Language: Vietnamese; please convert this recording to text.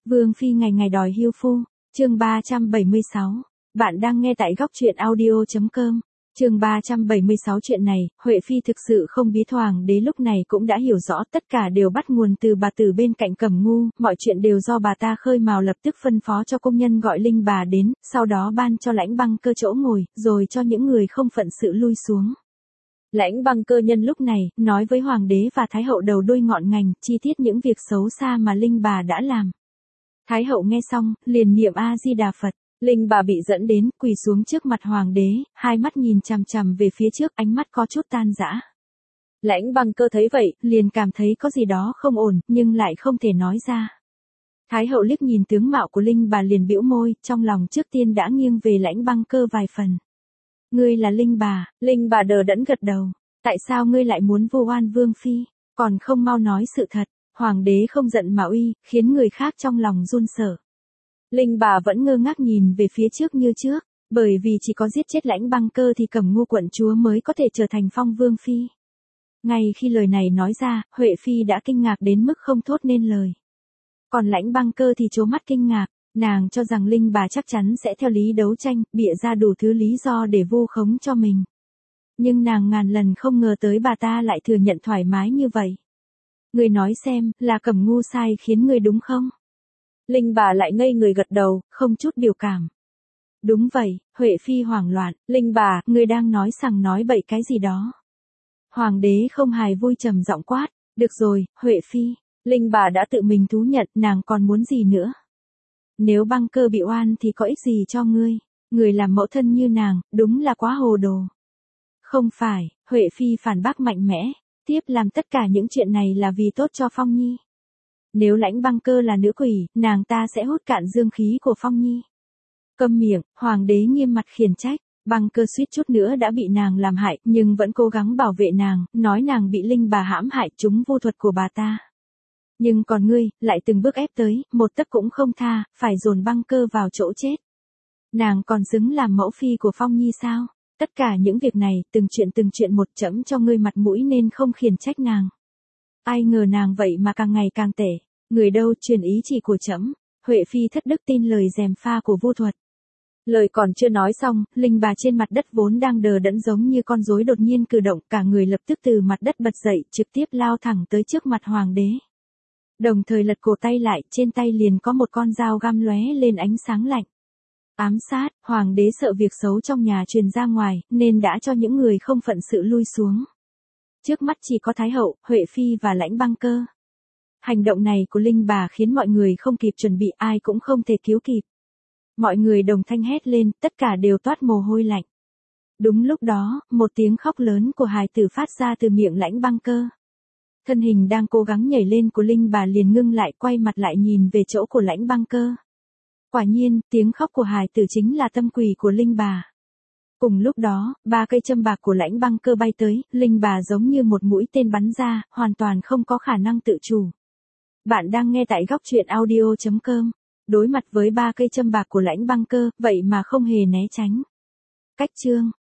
Vương phi ngày ngày đòi hưu phu, chương 376. Bạn đang nghe tại góc truyện audio.com. Chương 376 chuyện này, Huệ phi thực sự không biết hoàng đế lúc này cũng đã hiểu rõ tất cả đều bắt nguồn từ bà tử bên cạnh Cẩm Ngu, mọi chuyện đều do bà ta khơi mào, lập tức phân phó cho công nhân gọi Linh bà đến, sau đó ban cho Lãnh Băng Cơ chỗ ngồi, rồi cho những người không phận sự lui xuống. Lãnh Băng Cơ nhân lúc này, nói với hoàng đế và thái hậu đầu đuôi ngọn ngành, chi tiết những việc xấu xa mà Linh bà đã làm. Thái hậu nghe xong, liền niệm A Di Đà Phật. Linh bà bị dẫn đến, quỳ xuống trước mặt hoàng đế, hai mắt nhìn chằm chằm về phía trước, ánh mắt có chút tan rã. Lãnh Băng Cơ thấy vậy, liền cảm thấy có gì đó không ổn, nhưng lại không thể nói ra. Thái hậu liếc nhìn tướng mạo của Linh bà liền bĩu môi, trong lòng trước tiên đã nghiêng về Lãnh Băng Cơ vài phần. Ngươi là Linh bà? Linh bà đờ đẫn gật đầu. Tại sao ngươi lại muốn vu oan vương phi, còn không mau nói sự thật? Hoàng đế không giận mà uy, khiến người khác trong lòng run sợ. Linh bà vẫn ngơ ngác nhìn về phía trước như trước, bởi vì chỉ có giết chết Lãnh Băng Cơ thì Cẩm Ngu quận chúa mới có thể trở thành phong vương phi. Ngay khi lời này nói ra, Huệ phi đã kinh ngạc đến mức không thốt nên lời. Còn Lãnh Băng Cơ thì trố mắt kinh ngạc, nàng cho rằng Linh bà chắc chắn sẽ theo lý đấu tranh, bịa ra đủ thứ lý do để vu khống cho mình. Nhưng nàng ngàn lần không ngờ tới bà ta lại thừa nhận thoải mái như vậy. Người nói xem, là Cẩm Ngu sai khiến người đúng không? Linh bà lại ngây người gật đầu, không chút biểu cảm. Đúng vậy, Huệ phi hoảng loạn. Linh bà, người đang nói sằng nói bậy cái gì đó? Hoàng đế không hài vui trầm giọng quát. Được rồi, Huệ phi. Linh bà đã tự mình thú nhận, nàng còn muốn gì nữa? Nếu Băng Cơ bị oan thì có ích gì cho ngươi? Người làm mẫu thân như nàng, đúng là quá hồ đồ. Không phải, Huệ phi phản bác mạnh mẽ. Tiếp làm tất cả những chuyện này là vì tốt cho Phong Nhi. Nếu Lãnh Băng Cơ là nữ quỷ, nàng ta sẽ hút cạn dương khí của Phong Nhi. Câm miệng, hoàng đế nghiêm mặt khiển trách. Băng Cơ suýt chút nữa đã bị nàng làm hại, nhưng vẫn cố gắng bảo vệ nàng, nói nàng bị Linh bà hãm hại trúng vu thuật của bà ta. Nhưng còn ngươi, lại từng bước ép tới, một tấc cũng không tha, phải dồn Băng Cơ vào chỗ chết. Nàng còn xứng làm mẫu phi của Phong Nhi sao? Tất cả những việc này, từng chuyện một, trẫm cho ngươi mặt mũi nên không khiển trách nàng. Ai ngờ nàng vậy mà càng ngày càng tệ. Người đâu truyền ý chỉ của trẫm? Huệ phi thất đức tin lời gièm pha của vu thuật. Lời còn chưa nói xong, Linh bà trên mặt đất vốn đang đờ đẫn giống như con rối đột nhiên cử động, cả người lập tức từ mặt đất bật dậy, trực tiếp lao thẳng tới trước mặt hoàng đế. Đồng thời lật cổ tay lại, trên tay liền có một con dao găm lóe lên ánh sáng lạnh. Ám sát, hoàng đế sợ việc xấu trong nhà truyền ra ngoài, nên đã cho những người không phận sự lui xuống. Trước mắt chỉ có Thái hậu, Huệ phi và Lãnh Băng Cơ. Hành động này của Linh bà khiến mọi người không kịp chuẩn bị, ai cũng không thể cứu kịp. Mọi người đồng thanh hét lên, tất cả đều toát mồ hôi lạnh. Đúng lúc đó, một tiếng khóc lớn của hài tử phát ra từ miệng Lãnh Băng Cơ. Thân hình đang cố gắng nhảy lên của Linh bà liền ngưng lại, quay mặt lại nhìn về chỗ của Lãnh Băng Cơ. Quả nhiên, tiếng khóc của hài tử chính là tâm quỷ của Linh bà. Cùng lúc đó, 3 cây châm bạc của Lãnh Băng Cơ bay tới, Linh bà giống như một mũi tên bắn ra, hoàn toàn không có khả năng tự chủ. Bạn đang nghe tại góc truyện audio.com. Đối mặt với 3 cây châm bạc của Lãnh Băng Cơ, vậy mà không hề né tránh. Cách chương.